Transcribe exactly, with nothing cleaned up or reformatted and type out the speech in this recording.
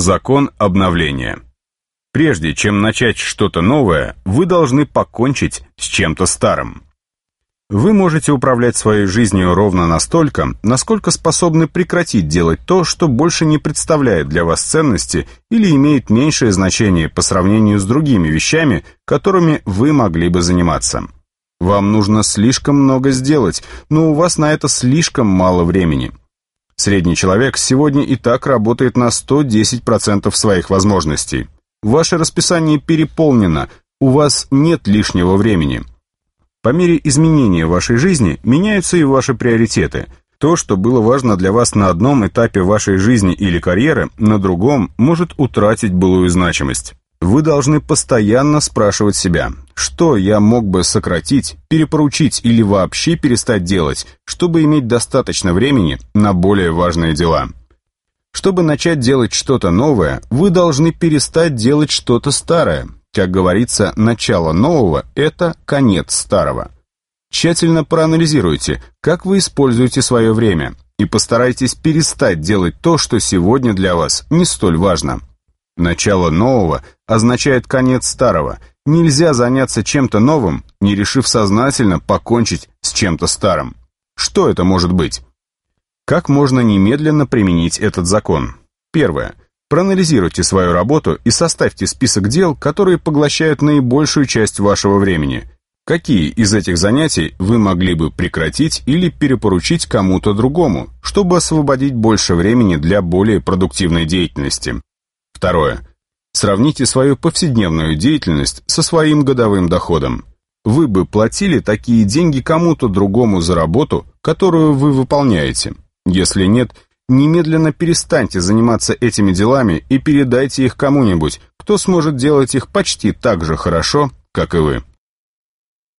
Закон обновления. Прежде чем начать что-то новое, вы должны покончить с чем-то старым. Вы можете управлять своей жизнью ровно настолько, насколько способны прекратить делать то, что больше не представляет для вас ценности или имеет меньшее значение по сравнению с другими вещами, которыми вы могли бы заниматься. Вам нужно слишком много сделать, но у вас на это слишком мало времени. Средний человек сегодня и так работает на сто десять процентов своих возможностей. Ваше расписание переполнено, у вас нет лишнего времени. По мере изменения вашей жизни меняются и ваши приоритеты. То, что было важно для вас на одном этапе вашей жизни или карьеры, на другом может утратить былую значимость. Вы должны постоянно спрашивать себя, что я мог бы сократить, перепоручить или вообще перестать делать, чтобы иметь достаточно времени на более важные дела. Чтобы начать делать что-то новое, вы должны перестать делать что-то старое. Как говорится, начало нового – это конец старого. Тщательно проанализируйте, как вы используете свое время, и постарайтесь перестать делать то, что сегодня для вас не столь важно. Начало нового означает конец старого. Нельзя заняться чем-то новым, не решив сознательно покончить с чем-то старым. Что это может быть? Как можно немедленно применить этот закон? Первое. Проанализируйте свою работу и составьте список дел, которые поглощают наибольшую часть вашего времени. Какие из этих занятий вы могли бы прекратить или перепоручить кому-то другому, чтобы освободить больше времени для более продуктивной деятельности? Второе. Сравните свою повседневную деятельность со своим годовым доходом. Вы бы платили такие деньги кому-то другому за работу, которую вы выполняете? Если нет, немедленно перестаньте заниматься этими делами и передайте их кому-нибудь, кто сможет делать их почти так же хорошо, как и вы.